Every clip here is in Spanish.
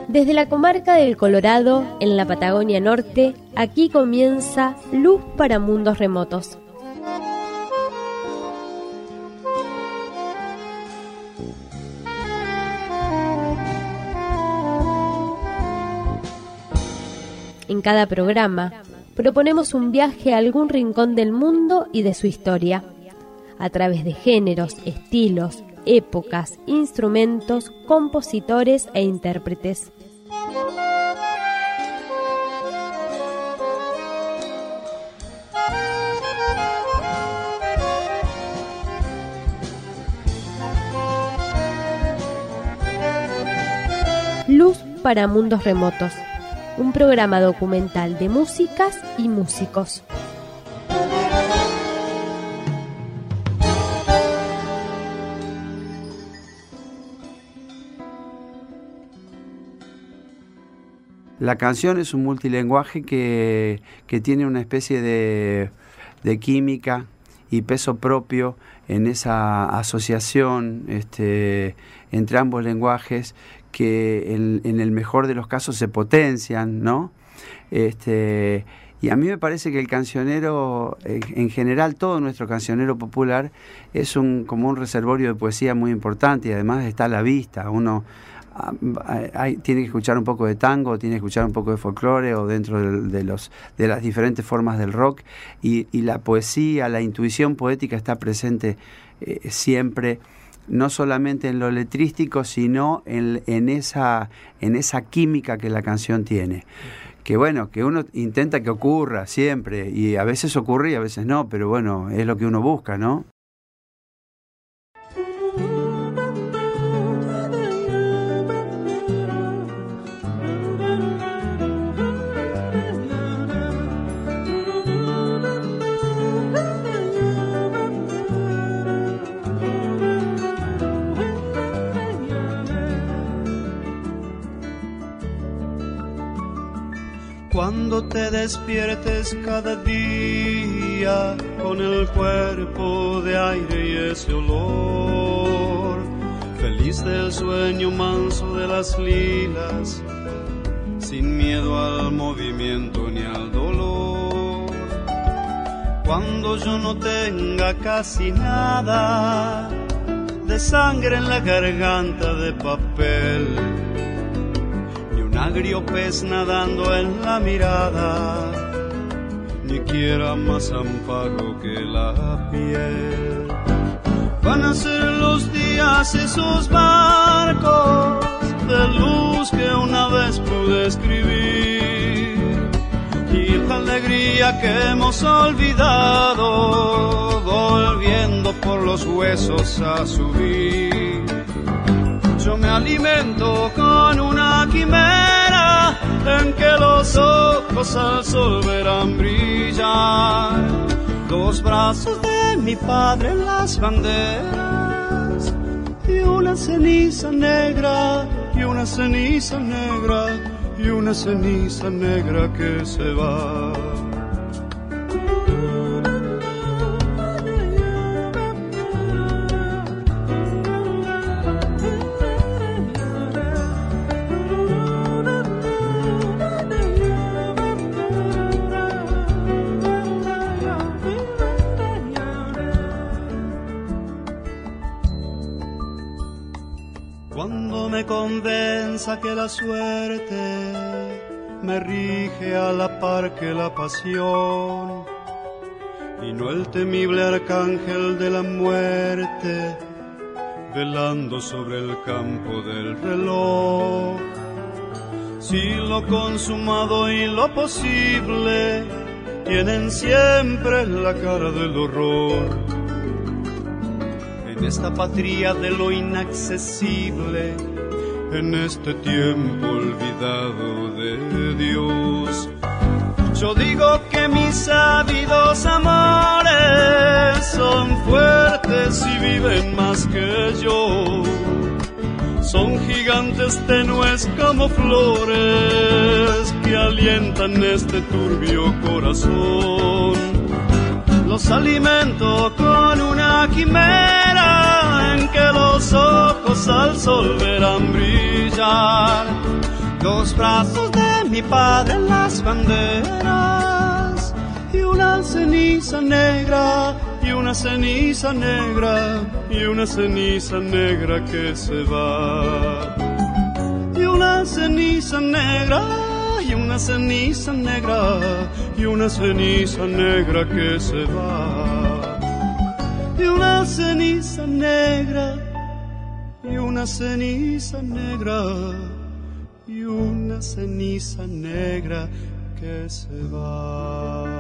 Desde la comarca del Colorado, en la Patagonia Norte, aquí comienza Luz para Mundos Remotos. En cada programa, proponemos un viaje a algún rincón del mundo y de su historia, a través de géneros, estilos, épocas, instrumentos, compositores e intérpretes. Luz para Mundos Remotos, un programa documental de músicas y músicos. La canción es un multilenguaje que tiene una especie de química y peso propio en esa asociación entre ambos lenguajes que en el mejor de los casos se potencian, ¿no? Y a mí me parece que el cancionero, en general todo nuestro cancionero popular, es como un reservorio de poesía muy importante y además está a la vista. Uno tiene que escuchar un poco de tango, tiene que escuchar un poco de folclore o dentro de las diferentes formas del rock y la poesía, la intuición poética está presente siempre, no solamente en lo letrístico, sino en esa química que la canción tiene. Que bueno, que uno intenta que ocurra siempre, y a veces ocurre y a veces no, pero bueno, es lo que uno busca, ¿no? Cuando te despiertes cada día con el cuerpo de aire y ese olor, feliz del sueño manso de las lilas, sin miedo al movimiento ni al dolor. Cuando yo no tenga casi nada de sangre en la garganta de papel, agrio pez nadando en la mirada, ni quiera más amparo que la piel. Van a ser los días esos barcos de luz que una vez pude escribir, y la alegría que hemos olvidado, volviendo por los huesos a subir. Yo me alimento con una quimera en que los ojos al sol verán brillar los brazos de mi padre en las banderas, y una ceniza negra, y una ceniza negra, y una ceniza negra que se va. Cuando me convenza que la suerte me rige a la par que la pasión, y no el temible arcángel de la muerte velando sobre el campo del reloj, si lo consumado y lo posible tienen siempre la cara del horror. En esta patria de lo inaccesible, en este tiempo olvidado de Dios, yo digo que mis ávidos amores son fuertes y viven más que yo. Son gigantes tenues como flores que alientan este turbio corazón. Los alimento con una quimera en que los ojos al sol verán brillar los brazos de mi padre en las banderas, y una ceniza negra, y una ceniza negra, y una ceniza negra que se va. Y una ceniza negra, y una ceniza negra, y una ceniza negra que se va. Y una ceniza negra, y una ceniza negra, y una ceniza negra que se va.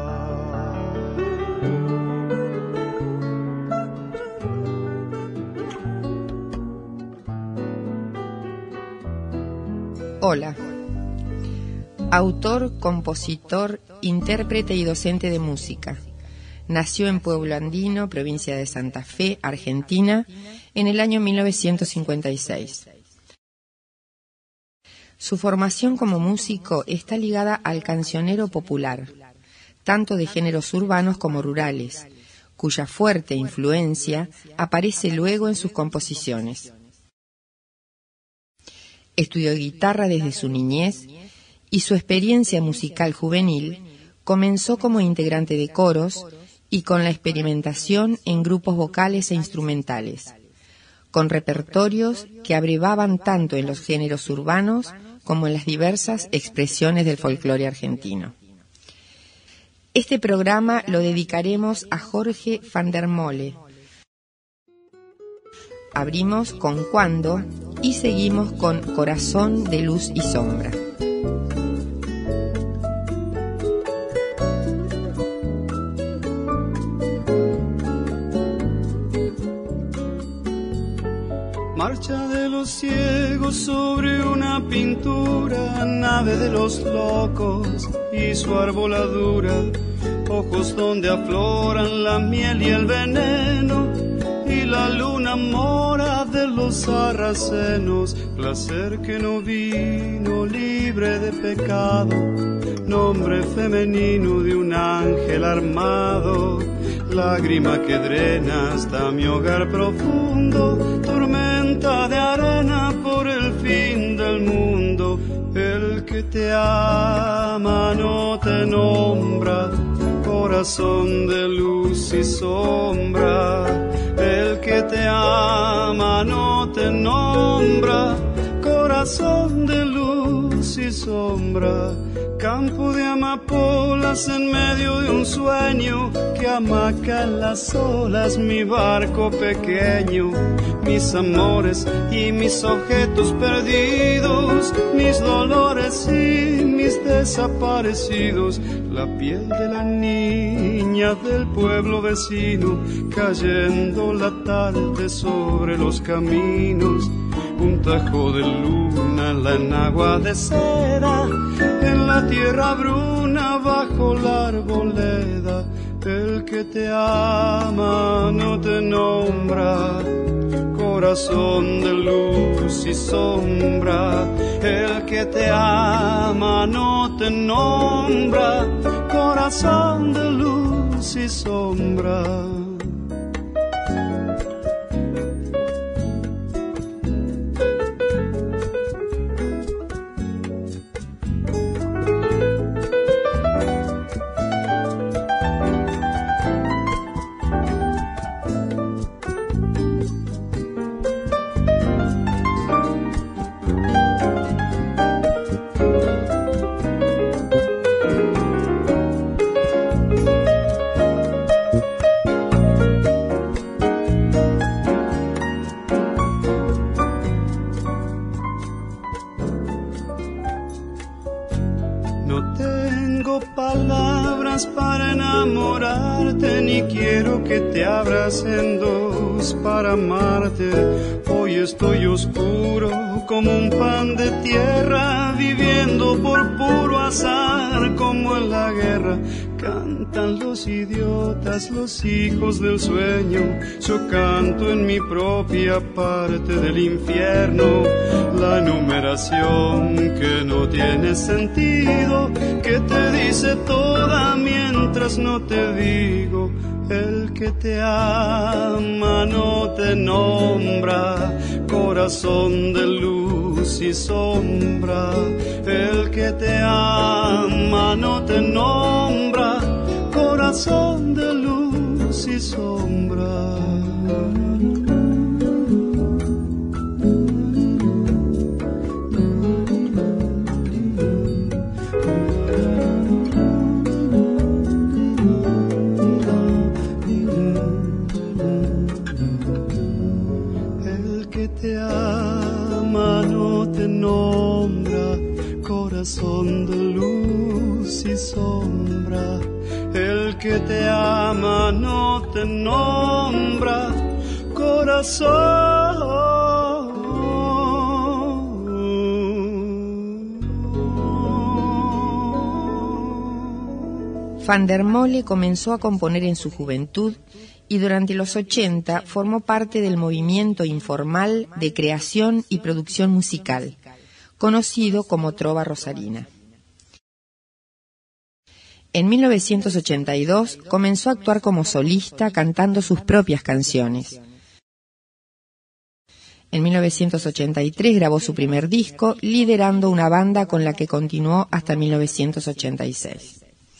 Hola. Autor, compositor, intérprete y docente de música. Nació en Pueblo Andino, provincia de Santa Fe, Argentina, en el año 1956. Su formación como músico está ligada al cancionero popular, tanto de géneros urbanos como rurales, cuya fuerte influencia aparece luego en sus composiciones. Estudió guitarra desde su niñez y su experiencia musical juvenil comenzó como integrante de coros y con la experimentación en grupos vocales e instrumentales, con repertorios que abrevaban tanto en los géneros urbanos como en las diversas expresiones del folclore argentino. Este programa lo dedicaremos a Jorge van der Molle. Abrimos con Cuando y seguimos con Corazón de Luz y Sombra. Marcha de los ciegos sobre una pintura, nave de los locos y su arboladura, ojos donde afloran la miel y el veneno, y la luna mora de los sarracenos, placer que no vino libre de pecado, nombre femenino de un ángel armado, lágrima que drena hasta mi hogar profundo, tormenta de arena por el fin del mundo. El que te ama no te nombra, corazón de luz y sombra. El que te ama no te nombra, corazón de luz y sombra. Campo de amapolas en medio de un sueño que amaca en las olas mi barco pequeño. Mis amores y mis objetos perdidos, mis dolores y mis desaparecidos, la piel de la niña del pueblo vecino, cayendo la tarde sobre los caminos. Un tajo de luna, la enagua de seda, en la tierra bruna bajo la arboleda. El que te ama no te nombra, corazón de luz y sombra. El que te ama no te nombra, corazón de luz y sombra. En dos para amarte, hoy estoy oscuro como un pan de tierra, viviendo por puro azar como en la guerra. Cantan los idiotas, los hijos del sueño, yo canto en mi propia parte del infierno. La enumeración que no tiene sentido, que te dice toda mientras no te digo. El que te ama no te nombra, corazón de luz y sombra. El que te ama no te nombra, corazón de luz y sombra. Te ama, no te nombra, corazón de luz y sombra. El que te ama no te nombra, corazón. Van der Molle comenzó a componer en su juventud y durante los 80 formó parte del movimiento informal de creación y producción musical, conocido como Trova Rosarina. En 1982 comenzó a actuar como solista cantando sus propias canciones. En 1983 grabó su primer disco, liderando una banda con la que continuó hasta 1986.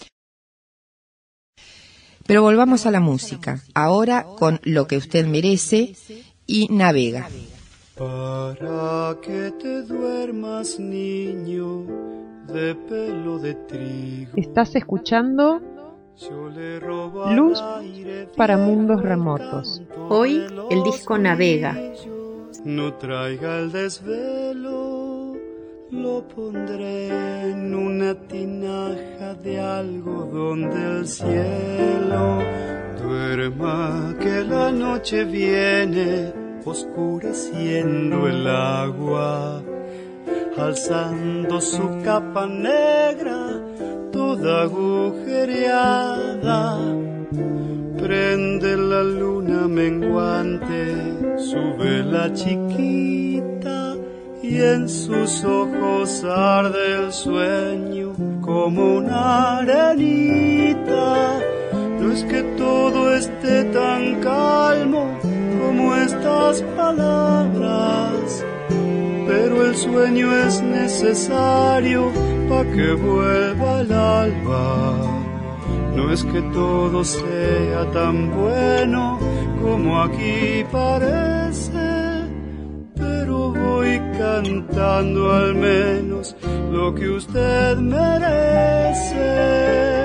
Pero volvamos a la música, ahora con Lo que usted merece y Navega. Para que te duermas, niño, de pelo de trigo. Estás escuchando Luz para Mundos Remotos. Hoy el disco Navega. No traiga el desvelo, lo pondré en una tinaja de algodón del cielo. Duerma que la noche viene, oscureciendo el agua, alzando su capa negra, toda agujereada. Prende la luna menguante, su vela chiquita, y en sus ojos arde el sueño como una arenita. No es que todo esté tan calmo como estas palabras, pero el sueño es necesario para que vuelva el alba. No es que todo sea tan bueno como aquí parece, pero voy cantando al menos lo que usted merece.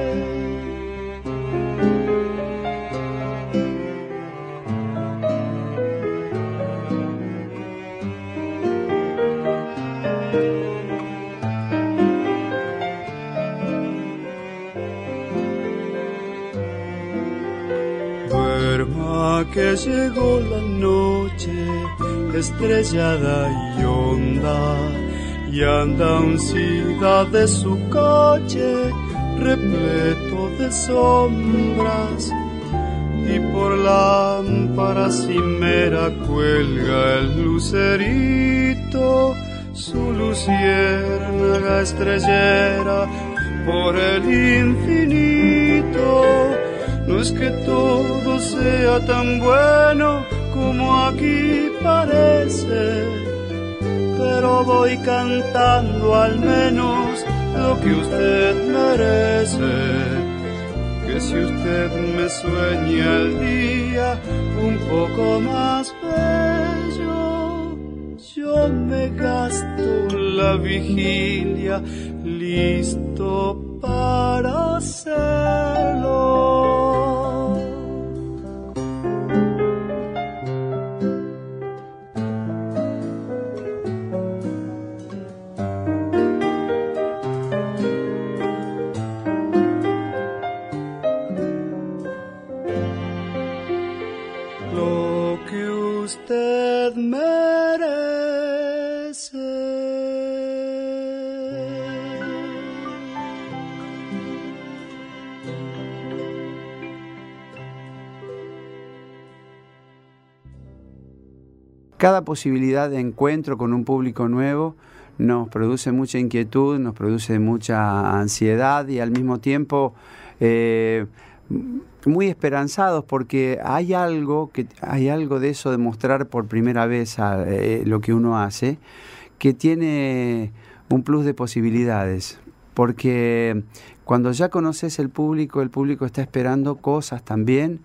Duerma que llegó la noche estrellada y honda, y anda uncida de su coche repleto de sombras, y por lámpara cimera cuelga el lucerito, su luciérnaga estrellera por el infinito. No es que todo sea tan bueno como aquí parece, pero voy cantando al menos lo que usted merece. Que si usted me sueña el día un poco más bello, yo me gasto la vigilia listo para hacerlo. Lo que usted merece. Cada posibilidad de encuentro con un público nuevo nos produce mucha inquietud, nos produce mucha ansiedad y al mismo tiempo muy esperanzados, porque hay algo de eso, de mostrar por primera vez lo que uno hace, que tiene un plus de posibilidades, porque cuando ya conoces el público está esperando cosas también,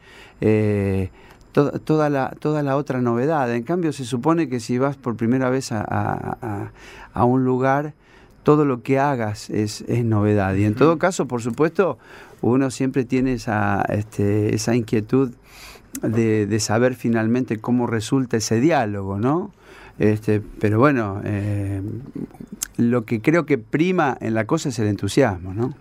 toda la otra novedad. En cambio, se supone que si vas por primera vez a un lugar, todo lo que hagas es novedad. Y en todo caso, por supuesto, uno siempre tiene esa inquietud de saber finalmente cómo resulta ese diálogo, ¿no? Pero bueno, lo que creo que prima en la cosa es el entusiasmo, ¿no?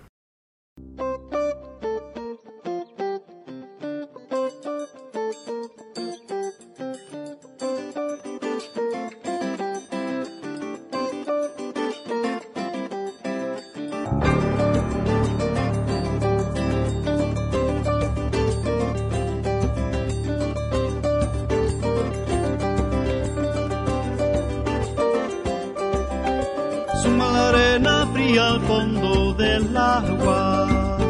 Suma la arena fría al fondo del agua,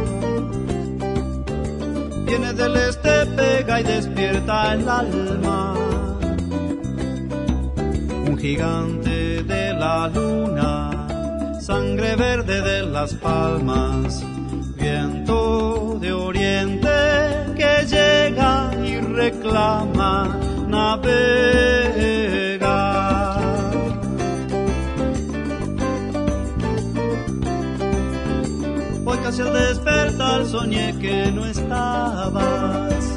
viene del este, pega y despierta el alma. Un gigante de la luna, sangre verde de las palmas, viento de oriente que llega y reclama, navega. Hoy casi al despertar soñé que no estabas.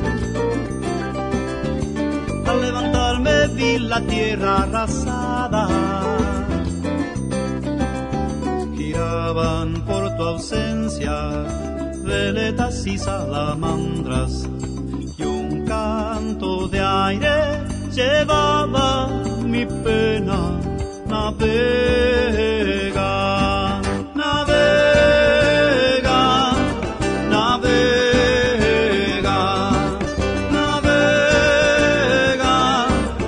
Al levantarme vi la tierra arrasada. Giraban por tu ausencia veletas y salamandras, y un canto de aire llevaba mi pena. Navega, navega, navega, navega,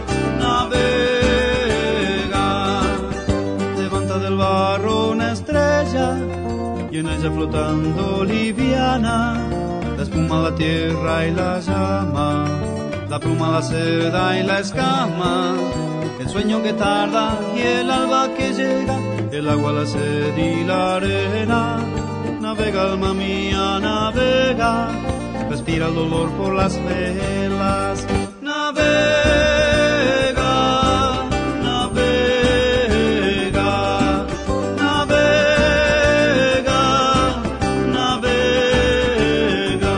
navega. Levanta del barro una estrella y en ella flotando liviana, la espuma, la tierra y la llama, la pluma, la seda y la escama, el sueño que tarda y el alba que llega, el agua, la sed y la arena. Navega, alma mía, navega, respira el dolor por las velas. Navega, navega, navega, navega.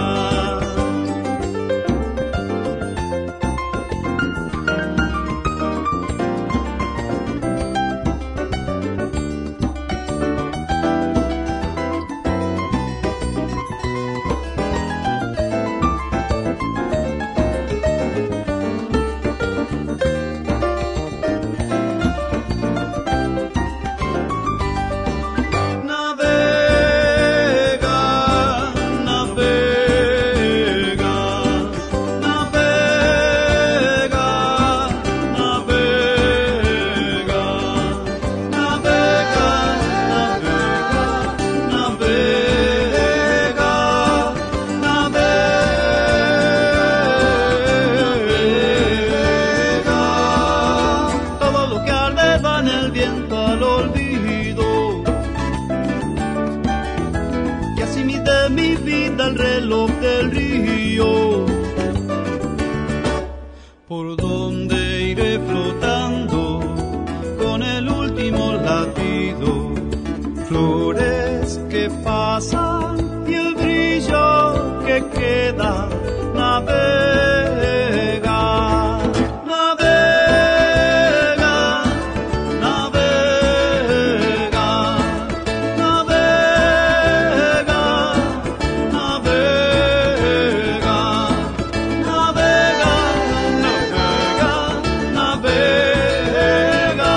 Por donde iré flotando con el último latido, flores que pasan y el brillo que queda. Navega, navega, navega, navega, navega, navega, navega,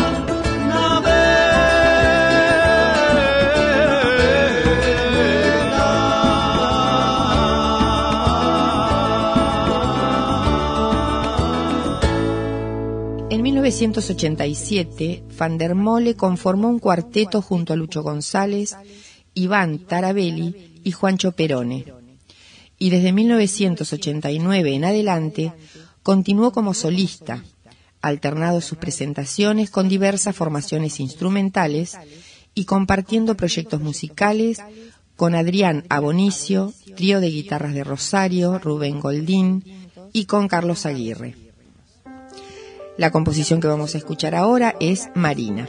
En 1987, Van der Mole conformó un cuarteto junto a Lucho González, Iván Tarabelli y Juancho Perone. y desde 1989 en adelante continuó como solista, alternando sus presentaciones con diversas formaciones instrumentales y compartiendo proyectos musicales con Adrián Abonicio, trío de guitarras de Rosario, Rubén Goldín y con Carlos Aguirre. La composición que vamos a escuchar ahora es Marina.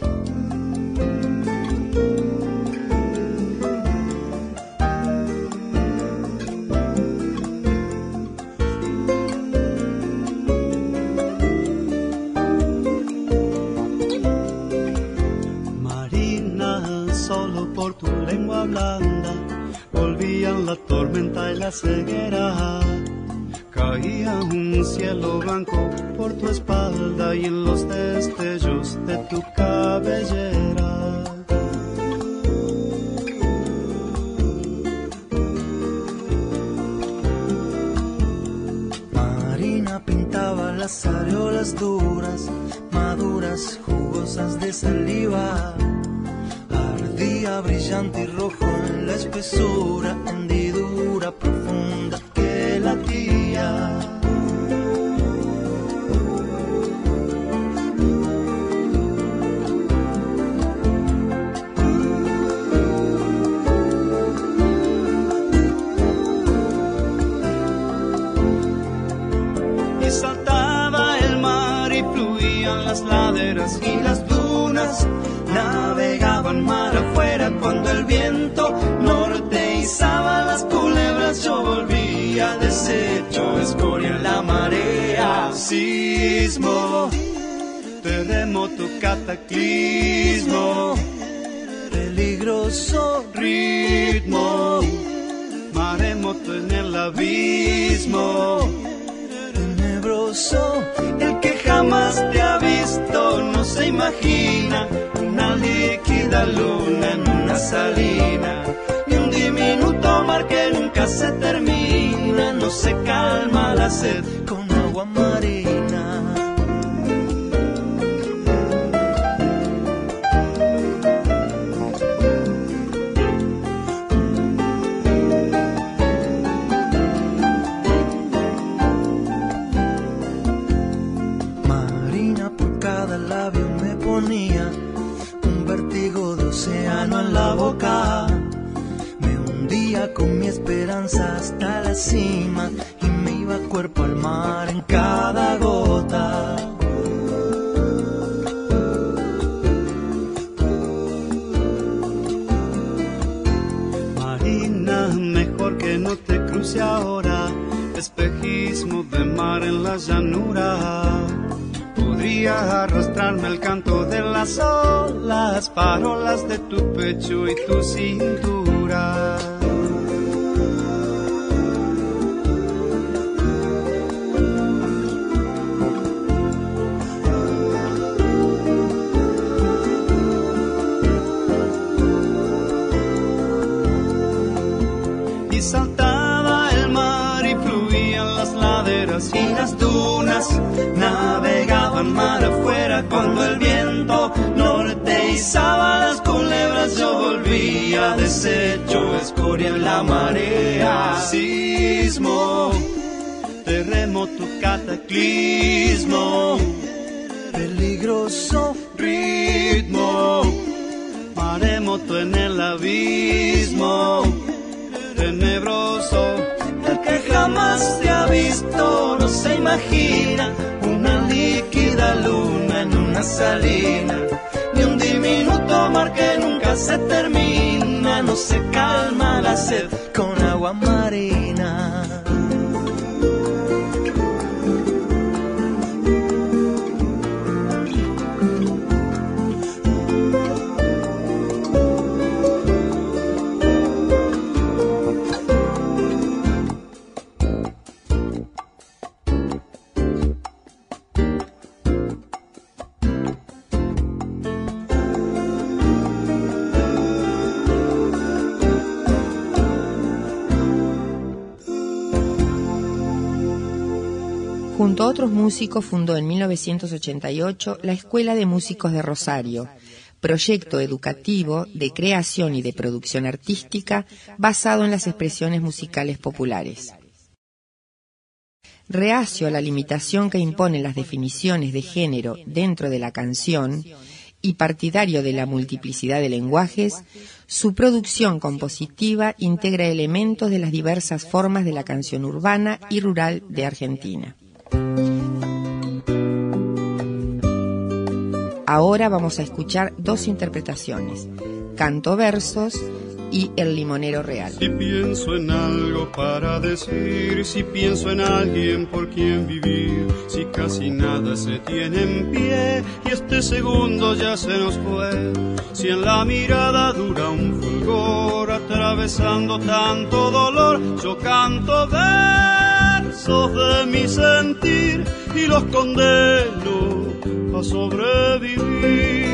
La tormenta y la ceguera, caía un cielo blanco por tu espalda y en los destellos de tu cabellera. Marina pintaba las areolas duras, maduras, jugosas de saliva. Ardía brillante y rojo en la espesura, hendidura profunda que latía. Y saltaba el mar y fluían las laderas y las dunas. Navegaban mar afuera cuando el viento norte izaba las culebras. Yo volvía deshecho, escoria en la marea. Sismo, terremoto, cataclismo, peligroso ritmo, maremoto en el abismo. Tenebroso, el que jamás te ha visto no se imagina una líquida luna en una salina, y un diminuto mar que nunca se termina. No se calma la sed con agua marina. Marina por cada labio me ponía un vértigo de océano en la boca. Me hundía con mi esperanza hasta la cima y me iba cuerpo al mar en cada gota. Marina, mejor que no te cruce ahora, espejismo de mar en la llanura. Podría arrastrarme el canto de las olas, parolas de tu pecho y tu cintura. Y saltaba el mar y fluían las laderas y las dunas. Navegaban mar afuera cuando el viento norte izaba las culebras. Yo volvía deshecho, escoria en la marea. Sismo, terremoto, cataclismo, peligroso ritmo, maremoto en el abismo. Tenebroso, el que jamás te ha visto no se imagina una líquida luna en una salina, ni un diminuto mar que nunca se termina. No se calma la sed con agua marina. Junto a otros músicos fundó en 1988 la Escuela de Músicos de Rosario, proyecto educativo de creación y de producción artística basado en las expresiones musicales populares. Reacio a la limitación que imponen las definiciones de género dentro de la canción y partidario de la multiplicidad de lenguajes, su producción compositiva integra elementos de las diversas formas de la canción urbana y rural de Argentina. Ahora vamos a escuchar dos interpretaciones, Canto-versos y El limonero real. Si pienso en algo para decir, si pienso en alguien por quien vivir, si casi nada se tiene en pie y este segundo ya se nos fue, si en la mirada dura un fulgor atravesando tanto dolor, yo canto versos de mi sentir y los condeno a sobrevivir.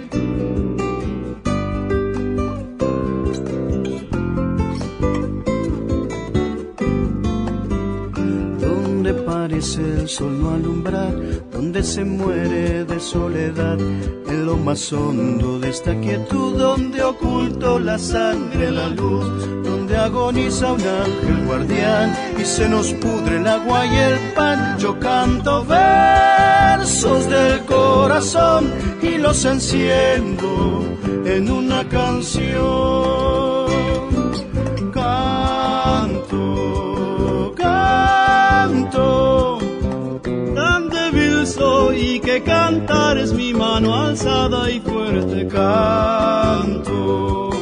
Parece el sol no alumbrar, donde se muere de soledad, en lo más hondo de esta quietud, donde oculto la sangre, la luz, donde agoniza un ángel guardián y se nos pudre el agua y el pan. Yo canto versos del corazón y los enciendo en una canción. Tan débil soy que cantar es mi mano alzada y fuerte. Canto,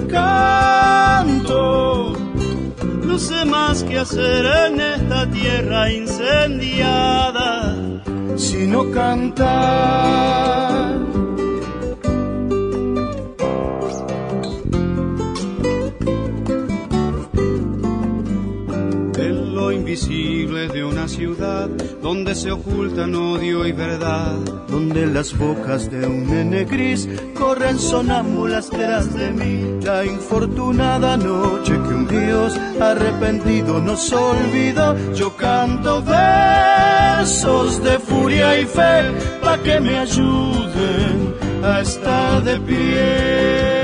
no sé más que hacer en esta tierra incendiada, sino cantar. Invisible de una ciudad donde se ocultan odio y verdad, donde las bocas de un nene gris corren sonámbulas tras de mí. La infortunada noche que un Dios arrepentido nos olvidó, yo canto versos de furia y fe pa' que me ayuden a estar de pie.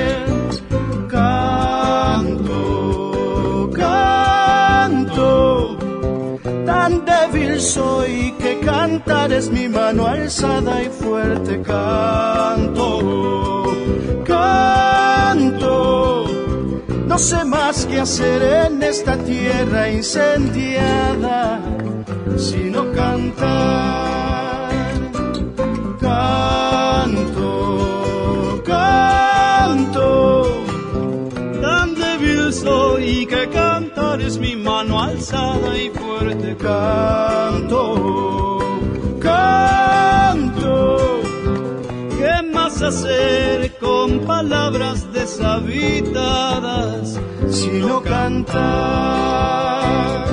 Tan débil soy que cantar es mi mano alzada y fuerte. Canto, no sé más que hacer en esta tierra incendiada, sino cantar. Canto, tan débil soy que cantar es mi mano alzada y fuerte. Canto, ¿qué más hacer con palabras deshabitadas sino cantar?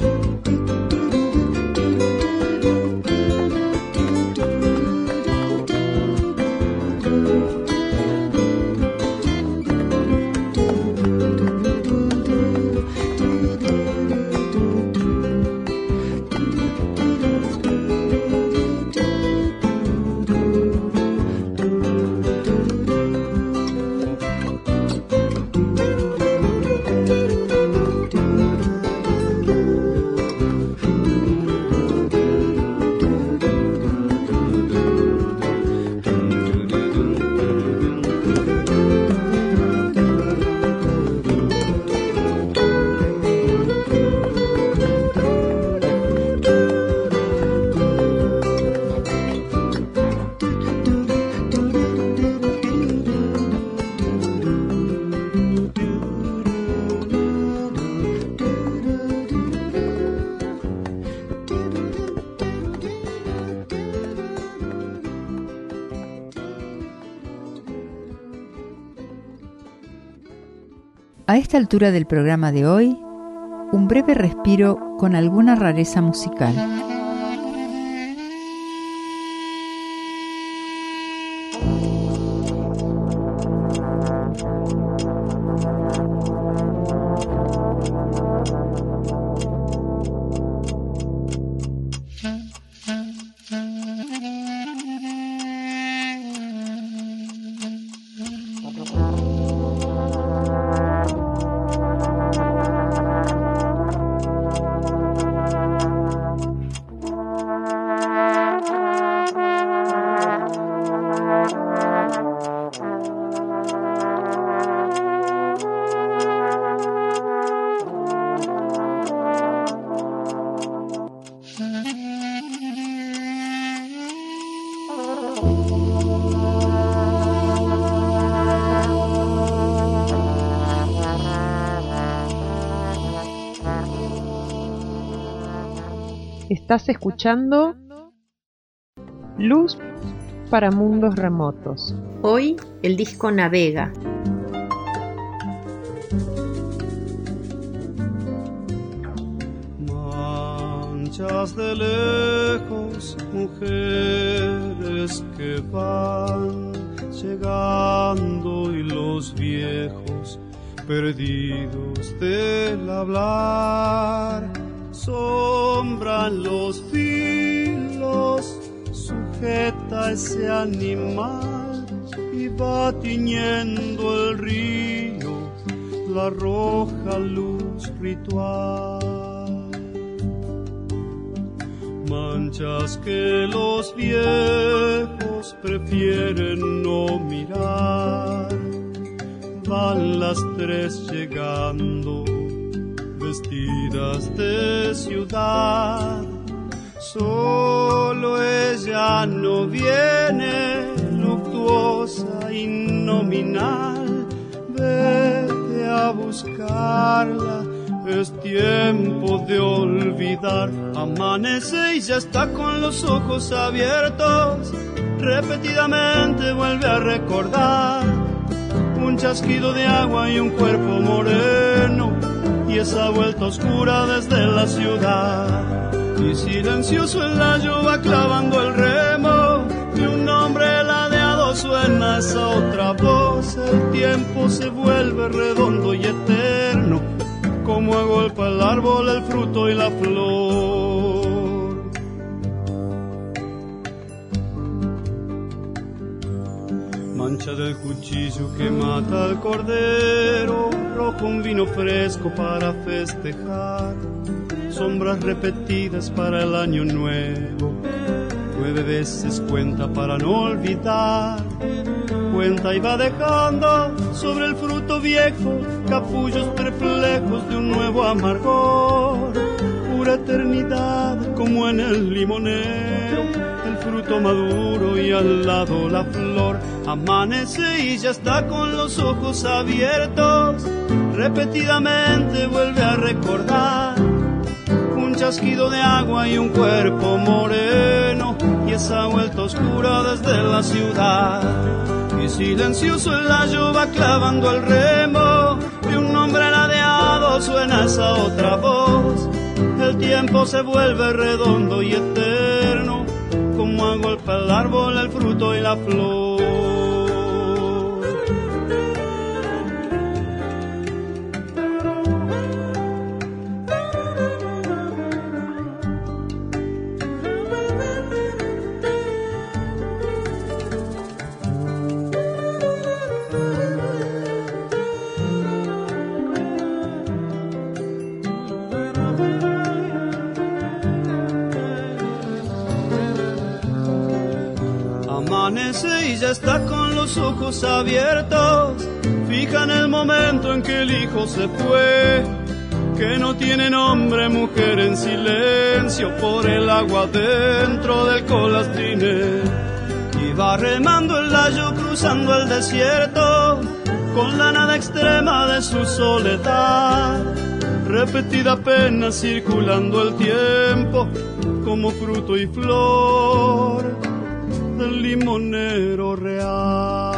A esta altura del programa de hoy, un breve respiro con alguna rareza musical. Estás escuchando Luz para Mundos Remotos. Hoy el disco Navega. Manchas de lejos, mujeres que van llegando y los viejos perdidos del hablar. Sombran los filos, sujeta ese animal y va tiñendo el río la roja luz ritual. Manchas que los viejos prefieren no mirar, van las tres llegando vestidas de ciudad. Solo ella no viene, luctuosa y nominal. Vete a buscarla, es tiempo de olvidar. Amanece y ya está con los ojos abiertos, repetidamente vuelve a recordar un chasquido de agua y un cuerpo moreno, y esa vuelta oscura desde la ciudad. Y silencioso el layo va clavando el remo, y un nombre ladeado suena esa otra voz. El tiempo se vuelve redondo y eterno, como agolpa el árbol, el fruto y la flor. Mancha del cuchillo que mata al cordero, rojo un vino fresco para festejar, sombras repetidas para el año nuevo, 9 veces cuenta para no olvidar, cuenta y va dejando sobre el fruto viejo capullos perplejos de un nuevo amargor, pura eternidad como en el limonero, el fruto maduro y al lado la flor. Amanece y ya está con los ojos abiertos, repetidamente vuelve a recordar un chasquido de agua y un cuerpo moreno, y esa vuelta oscura desde la ciudad. Y silencioso el layo va clavando el remo, y un nombre ladeado suena esa otra voz. El tiempo se vuelve redondo y eterno, como agolpa el árbol, el fruto y la flor. Amanece y ya está con los ojos abiertos, fija en el momento en que el hijo se fue, que no tiene nombre, mujer en silencio por el agua dentro del colastrine. Y va remando el layo cruzando el desierto, con la nada extrema de su soledad, repetida pena circulando el tiempo, como fruto y flor del limonero real.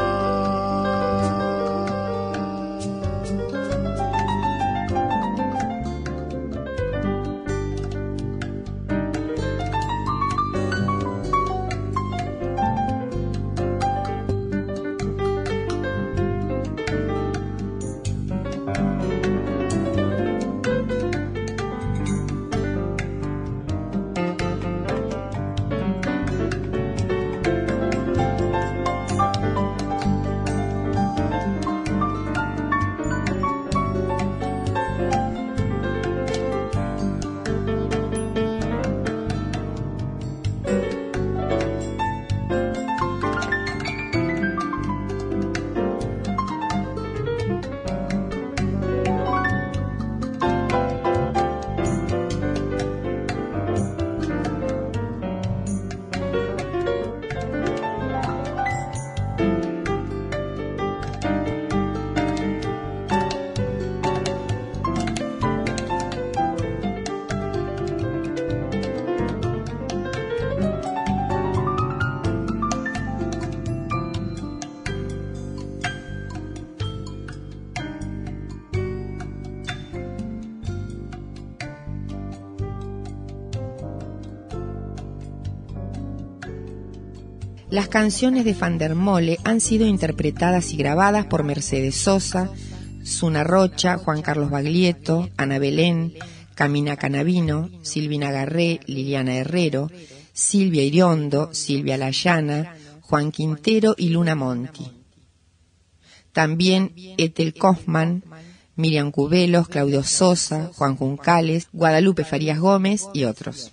Las canciones de Van der Mole han sido interpretadas y grabadas por Mercedes Sosa, Zuna Rocha, Juan Carlos Baglietto, Ana Belén, Camina Canavino, Silvina Garré, Liliana Herrero, Silvia Iriondo, Silvia Layana, Juan Quintero y Luna Monti. También Ethel Kaufman, Miriam Cubelos, Claudio Sosa, Juan Juncales, Guadalupe Farías Gómez y otros.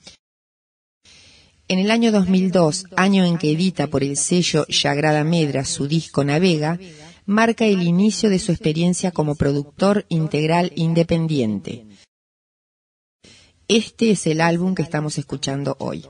En el año 2002, año en que edita por el sello Sagrada Medra su disco Navega, marca el inicio de su experiencia como productor integral independiente. Este es el álbum que estamos escuchando hoy.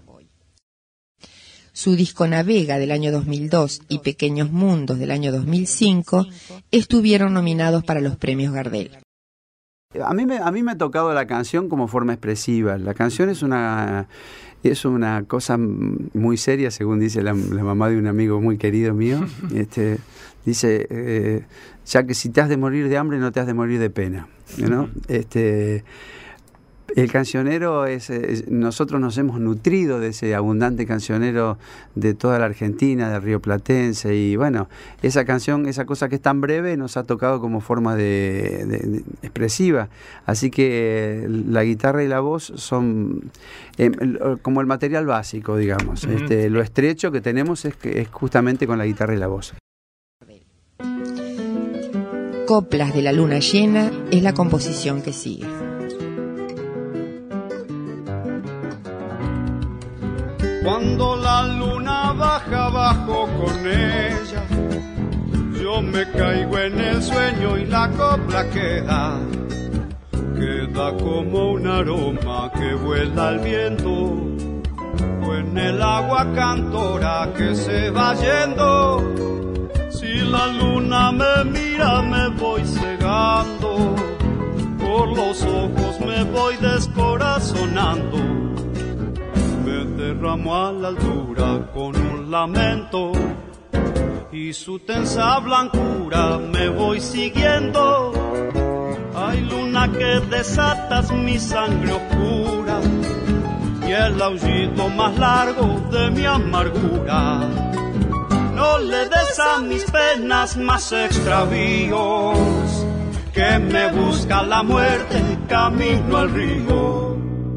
Su disco Navega del año 2002 y Pequeños Mundos del año 2005 estuvieron nominados para los premios Gardel. A mí me ha tocado la canción como forma expresiva. La canción es una cosa muy seria, según dice la mamá de un amigo muy querido mío. Dice, ya que si te has de morir de hambre, no te has de morir de pena, ¿no? El cancionero nosotros nos hemos nutrido de ese abundante cancionero de toda la Argentina, del Río Platense, y bueno, esa canción, esa cosa que es tan breve, nos ha tocado como forma de expresiva. Así que la guitarra y la voz son como el material básico, digamos. Lo estrecho que tenemos es justamente con la guitarra y la voz. Coplas de la luna llena es la composición que sigue. Cuando la luna baja abajo con ella, yo me caigo en el sueño y la copla queda como un aroma que vuela al viento, o en el agua cantora que se va yendo. Si la luna me mira me voy cegando, por los ojos me voy descorazonando. Me derramo a la altura con un lamento y su tensa blancura me voy siguiendo. Ay, luna, que desatas mi sangre oscura y el aullido más largo de mi amargura. No le des a mis penas más extravíos, que me busca la muerte camino al río.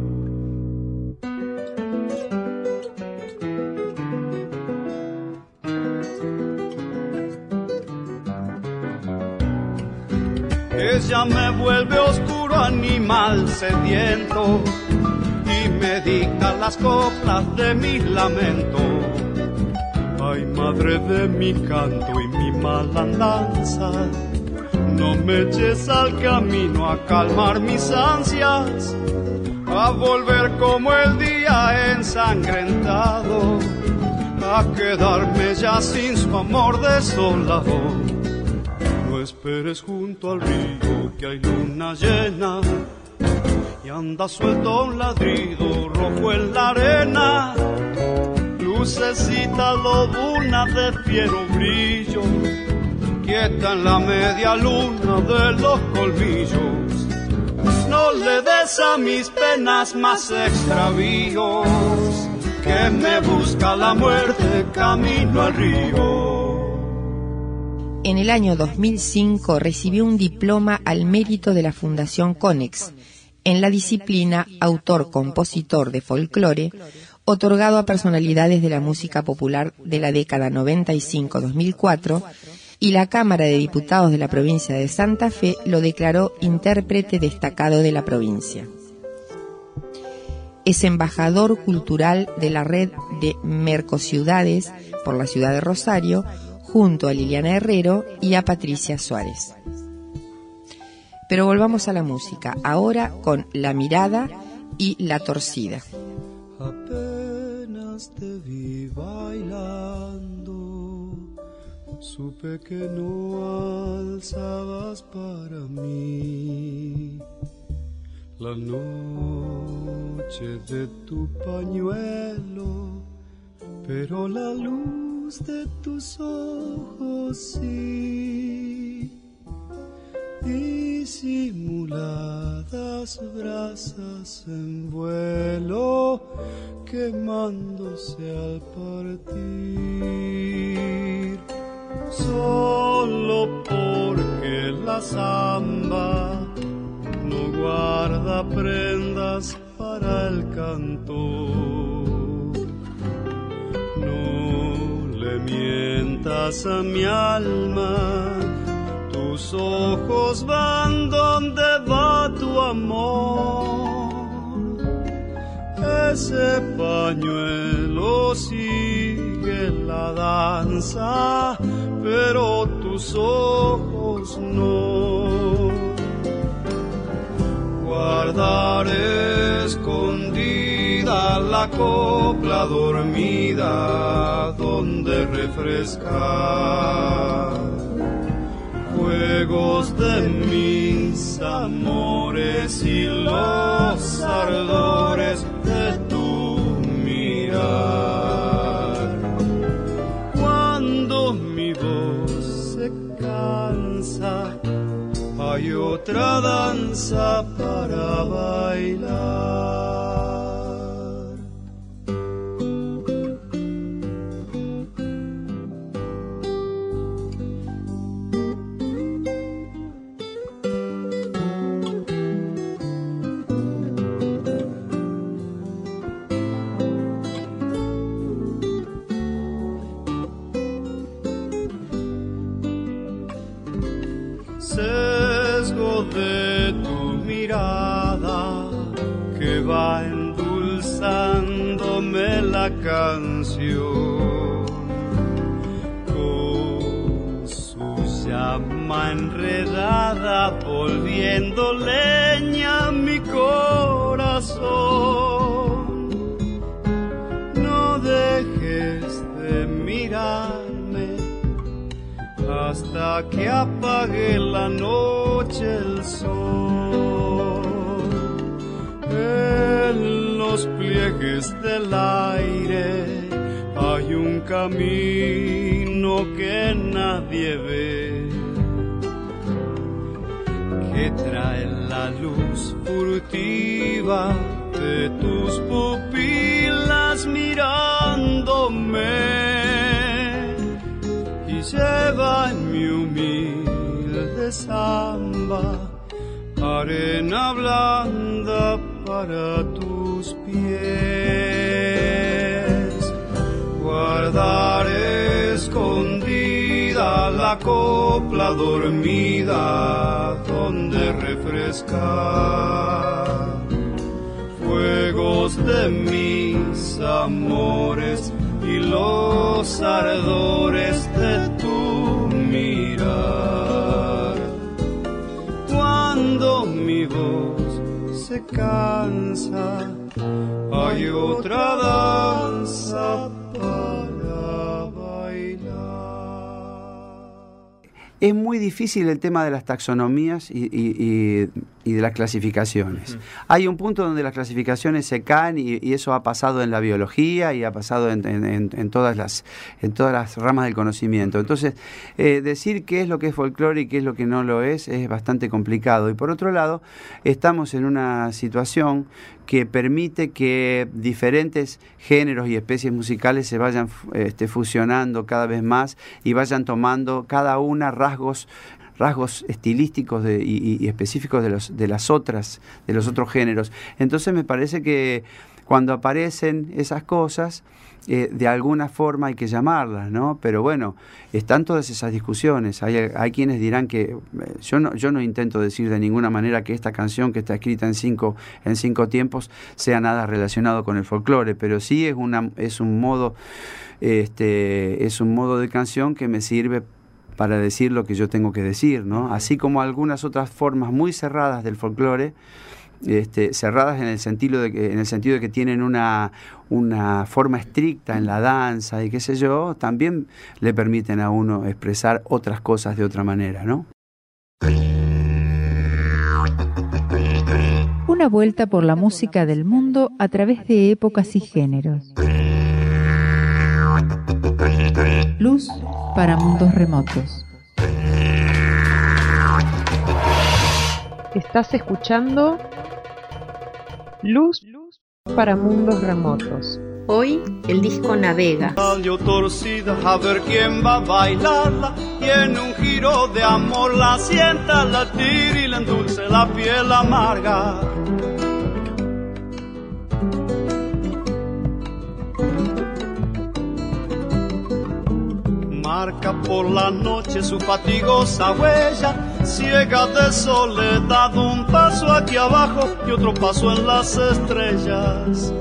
Ella me vuelve oscuro animal sediento y me dicta las coplas de mi lamento. Ay, madre de mi canto y mi malandanza, no me eches al camino a calmar mis ansias, a volver como el día ensangrentado, a quedarme ya sin su amor desolado. No esperes junto al río que hay luna llena y anda suelto un ladrido rojo en la arena. Lucecita lobuna de fiero brillo, quieta en la media luna de los colmillos. No le des a mis penas más extravíos, que me busca la muerte camino al río. En el año 2005 recibió un diploma al mérito de la Fundación Conex en la disciplina autor-compositor de folclore, otorgado a personalidades de la música popular de la década 95-2004, y la Cámara de Diputados de la provincia de Santa Fe lo declaró intérprete destacado de la provincia. Es embajador cultural de la red de Mercociudades por la ciudad de Rosario, junto a Liliana Herrero y a Patricia Suárez. Pero volvamos a la música, ahora con La Mirada y La Torcida. Apenas te vi bailando, supe que no alzabas para mí la noche de tu pañuelo, pero la luz de tus ojos sí. disimuladas brasas en vuelo, quemándose al partir, solo porque la samba no guarda prendas para el canto. No le mientas a mi alma, tus ojos van donde va tu amor. Ese pañuelo sigue la danza, pero tus ojos no. Guardaré escondida la copla dormida donde refresca fuegos de mis amores y los ardores de tu mirar. Cuando mi voz se cansa, hay otra danza para bailar. Sesgo de tu mirada que va endulzándome la canción, con su llama enredada volviendo leña mi corazón. No dejes de mirarme hasta que apague la noche el sol. En los pliegues del aire hay un camino que nadie ve, que trae la luz furtiva de tus pupilas mirándome. Lleva en mi humilde samba arena blanda para tus pies. Guardaré escondida la copla dormida donde refresca fuegos de mis amores y los ardores de tu mirar. Cuando mi voz se cansa, hay otra danza para bailar. Es muy difícil el tema de las taxonomías y de las clasificaciones. Hay un punto donde las clasificaciones se caen y eso ha pasado en la biología y ha pasado en todas las ramas del conocimiento. Entonces, decir qué es lo que es folclore y qué es lo que no lo es bastante complicado. Y por otro lado, estamos en una situación que permite que diferentes géneros y especies musicales se vayan fusionando cada vez más y vayan tomando cada una rasgos estilísticos y específicos de los otros géneros. Entonces me parece que cuando aparecen esas cosas, de alguna forma hay que llamarlas, ¿no? Pero bueno, están todas esas discusiones. Hay quienes dirán que yo no intento decir de ninguna manera que esta canción que está escrita en cinco tiempos sea nada relacionado con el folclore, pero sí es un modo de canción que me sirve para decir lo que yo tengo que decir, ¿no? Así como algunas otras formas muy cerradas del folclore, cerradas en el sentido de que tienen una forma estricta en la danza y qué sé yo, también le permiten a uno expresar otras cosas de otra manera, ¿no? Una vuelta por la música del mundo a través de épocas y géneros. Luz para mundos remotos. Estás escuchando Luz para Mundos Remotos. Hoy el disco Navega. Salió torcida a ver quién va a bailarla y en un giro de amor la sienta latir y le endulce la piel amarga. Marca por la noche su fatigosa huella, ciega de soledad, un paso aquí abajo y otro paso en las estrellas.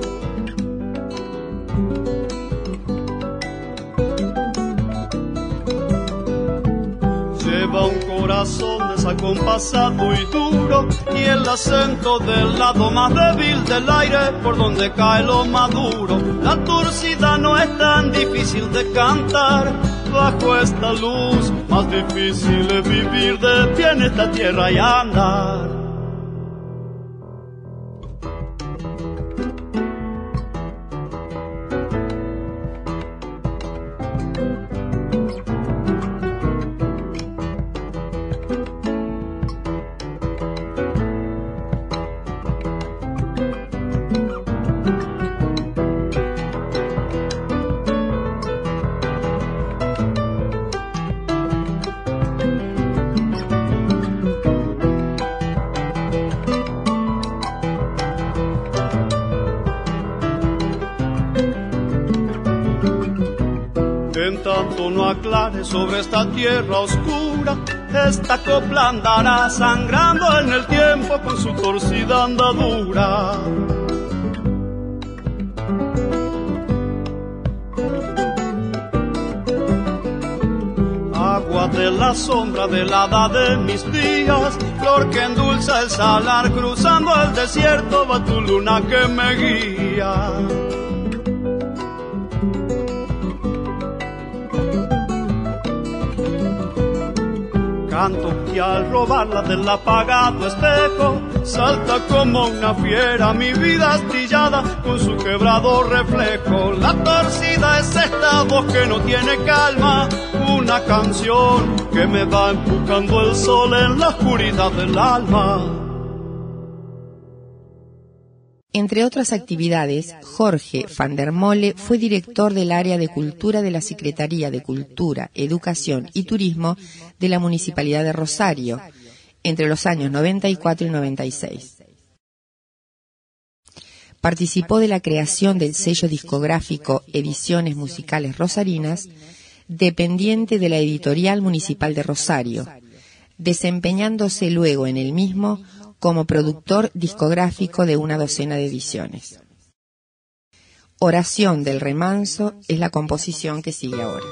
Lleva un corazón desacompasado y duro y el acento del lado más débil del aire por donde cae lo maduro. La torcida no es tan difícil de cantar. Bajo esta luz, más difícil es vivir de pie en esta tierra y andar. No aclare sobre esta tierra oscura, esta copla andará sangrando en el tiempo con su torcida andadura. Agua de la sombra de la edad de mis días, flor que endulza el salar, cruzando el desierto va tu luna que me guía. Canto que al robarla del apagado espejo salta como una fiera mi vida astillada con su quebrado reflejo. La torcida es esta voz que no tiene calma, una canción que me va empujando el sol en la oscuridad del alma. Entre otras actividades, Jorge van der Molle fue director del área de cultura de la Secretaría de Cultura, Educación y Turismo de la Municipalidad de Rosario, entre los años 94 y 96. Participó de la creación del sello discográfico Ediciones Musicales Rosarinas, dependiente de la Editorial Municipal de Rosario, desempeñándose luego en el mismo como productor discográfico de una docena de ediciones. Oración del Remanso es la composición que sigue ahora.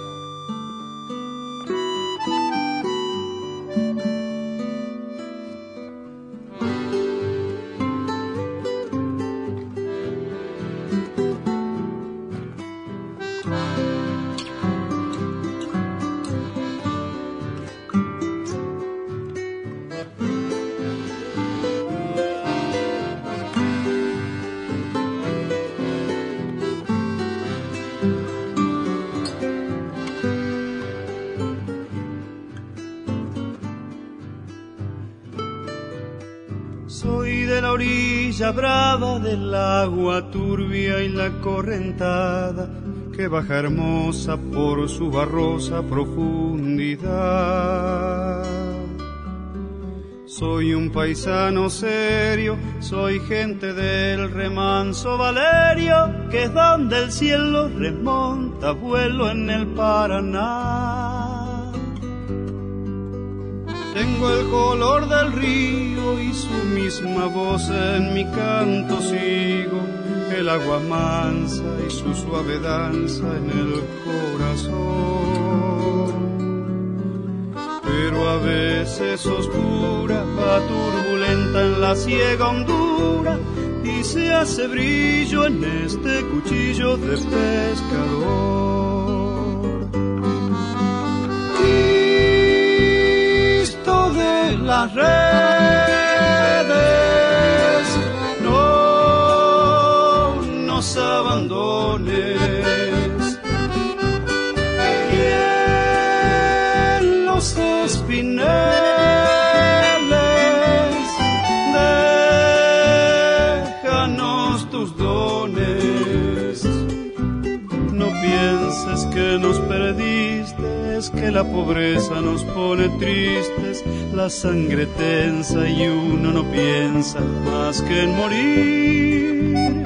Soy de la orilla brava del agua turbia y la correntada que baja hermosa por su barrosa profundidad. Soy un paisano serio, soy gente del remanso Valerio, que es donde el cielo remonta vuelo en el Paraná. Tengo el color del río y su misma voz en mi canto sigo, el agua mansa y su suave danza en el corazón. Pero a veces oscura, va turbulenta en la ciega hondura y se hace brillo en este cuchillo de pescador. De las redes, no nos abandones, y en los espineles pienses que nos perdiste, es que la pobreza nos pone tristes, la sangre tensa y uno no piensa más que en morir.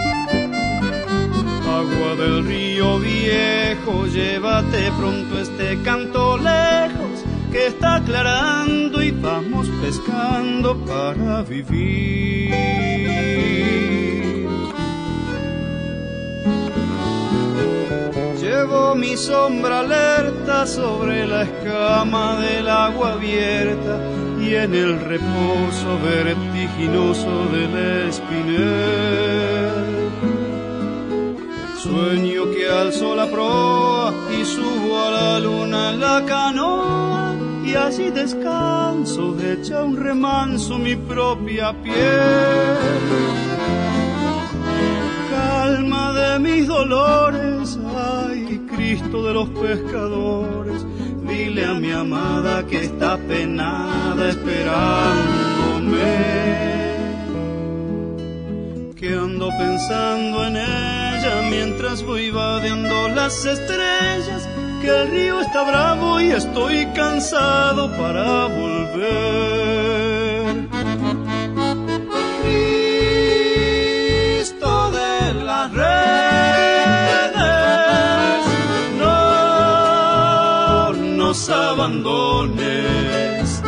Agua del río viejo, llévate pronto este canto lejos, que está aclarando y vamos pescando para vivir. Llevo mi sombra alerta sobre la escama del agua abierta y en el reposo vertiginoso del espinel. Sueño que alzo la proa y subo a la luna en la canoa y así descanso, hecha un remanso mi propia piel. Calma de mis dolores, ay Cristo de los pescadores, dile a mi amada que está penada esperándome, que ando pensando en ella mientras voy vadeando las estrellas, que el río está bravo y estoy cansado para volver. Cristo de las redes, no nos abandones.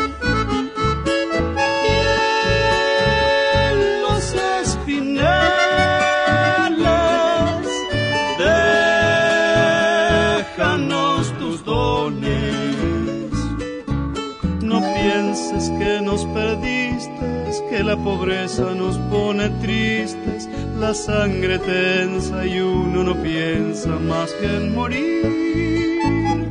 Que nos perdiste, es que la pobreza nos pone tristes, la sangre tensa y uno no piensa más que en morir.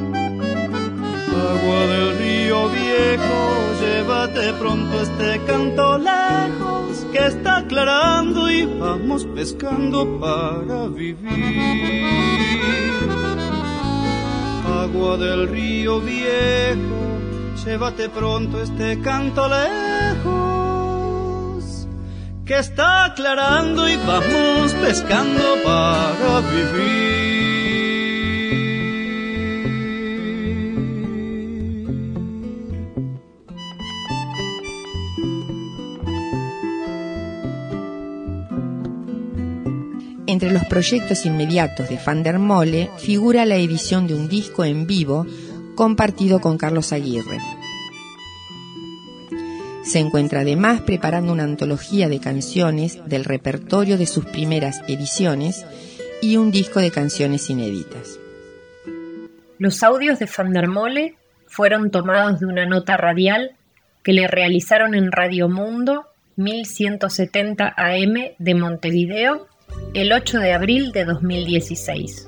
Agua del río viejo, llévate pronto este canto lejos, que está aclarando y vamos pescando para vivir. Agua del río viejo, llévate pronto este canto lejos, que está aclarando y vamos pescando para vivir. Entre los proyectos inmediatos de Van der Mole figura la edición de un disco en vivo compartido con Carlos Aguirre. Se encuentra además preparando una antología de canciones del repertorio de sus primeras ediciones y un disco de canciones inéditas. Los audios de Van der Mole fueron tomados de una nota radial que le realizaron en Radio Mundo 1170 AM de Montevideo el 8 de abril de 2016.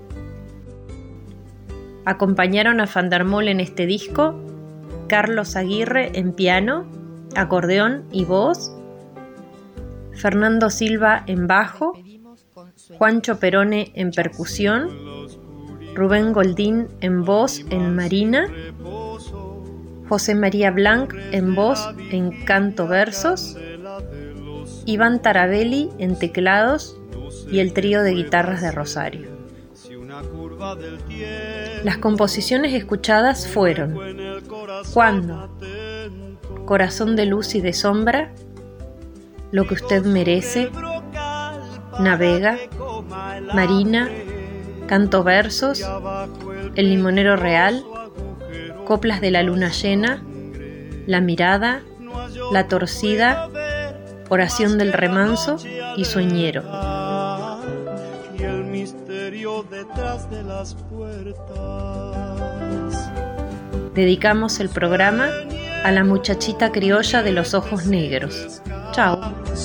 Acompañaron a Van der Mole en este disco Carlos Aguirre en piano, acordeón y voz, Fernando Silva en bajo, Juancho Perone en percusión, Rubén Goldín en voz en Marina, José María Blanc en voz en canto versos, Iván Tarabelli en teclados y el trío de guitarras de Rosario. Las composiciones escuchadas fueron Cuando, Corazón de luz y de sombra, Lo que usted merece, Navega, Marina, Canto versos, El limonero real, Coplas de la luna llena, La mirada, La torcida, Oración del remanso y Sueñero. Y el misterio detrás de las puertas. Dedicamos el programa a la muchachita criolla de los ojos negros. Chao.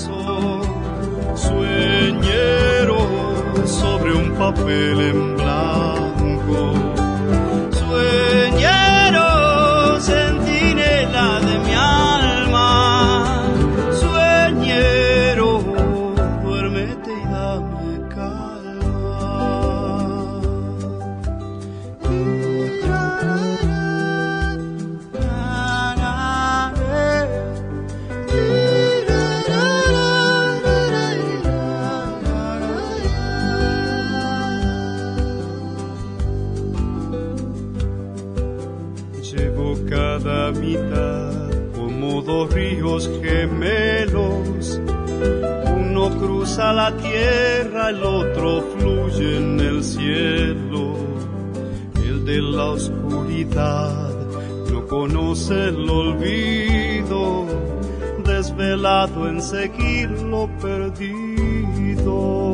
Sueñero sobre un papel en blanco. Sueñero, centinela de mi alma. Sueñero, duérmete y dame calma. cada mitad, como dos ríos gemelos. Uno cruza la tierra, el otro fluye en el cielo. El de la oscuridad no conoce el olvido, desvelado en seguir lo perdido.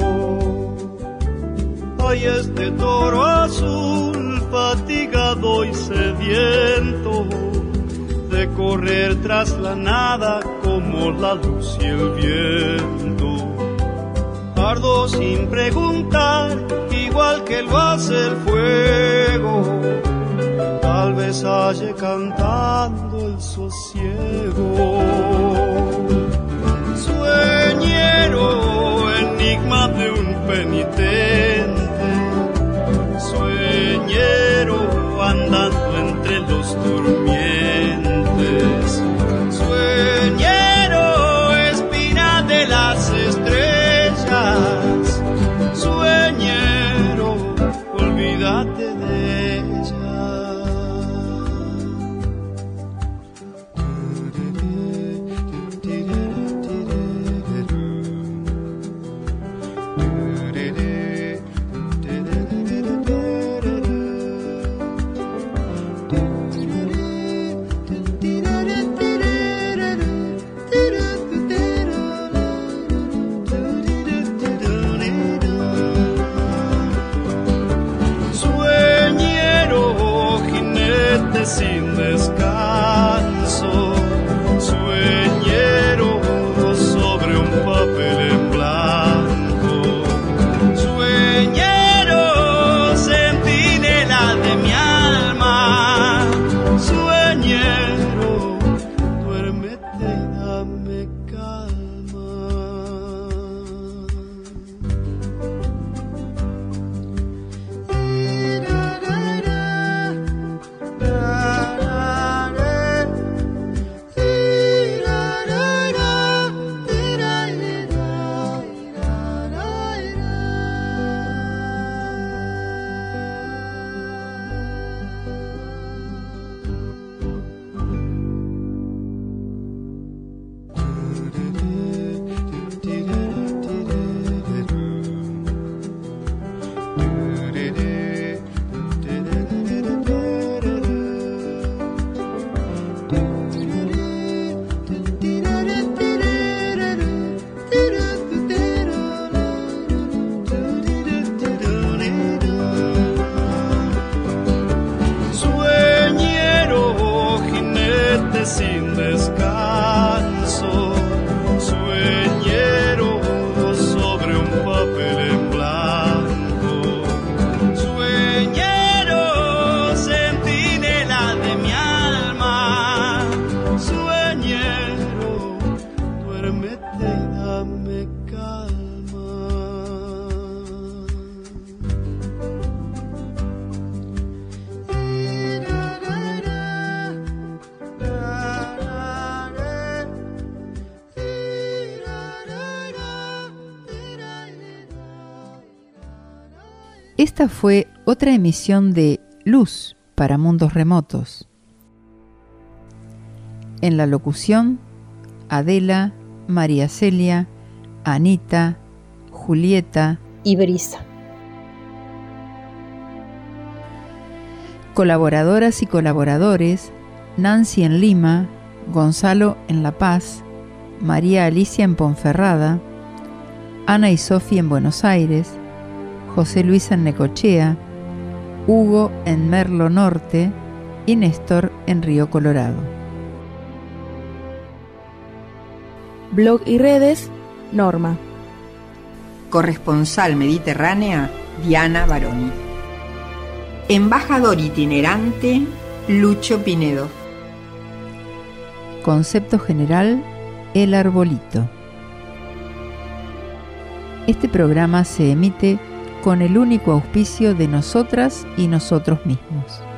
Ay, este toro azul, fatigado y sediento, de correr tras la nada como la luz y el viento. Ardo sin preguntar, igual que lo hace el fuego, tal vez halle cantando el sosiego. Sueñero, enigma de un penitente, sueñero andando entre los durmientes, sueñero, espina de las estrellas, sueñero, olvídate de ella. Sin descanso, sueñero sobre un papel en blanco, sueñero, centinela de mi alma, sueñero, duérmete y dame calma. Sin descanso, sueñero sobre un papel en blanco, sueñero, centinela de mi alma, sueñero, duérmete y dame calma. Esta fue otra emisión de Luz para Mundos Remotos. En la locución, Adela, María Celia, Anita, Julieta y Brisa. Colaboradoras y colaboradores: Nancy en Lima, Gonzalo en La Paz, María Alicia en Ponferrada, Ana y Sofía en Buenos Aires, José Luis en Necochea, Hugo en Merlo Norte y Néstor en Río Colorado. Blog y redes, Norma. Corresponsal mediterránea, Diana Baroni. Embajador itinerante, Lucho Pinedo. Concepto general, El Arbolito. Este programa se emite con el único auspicio de nosotras y nosotros mismos.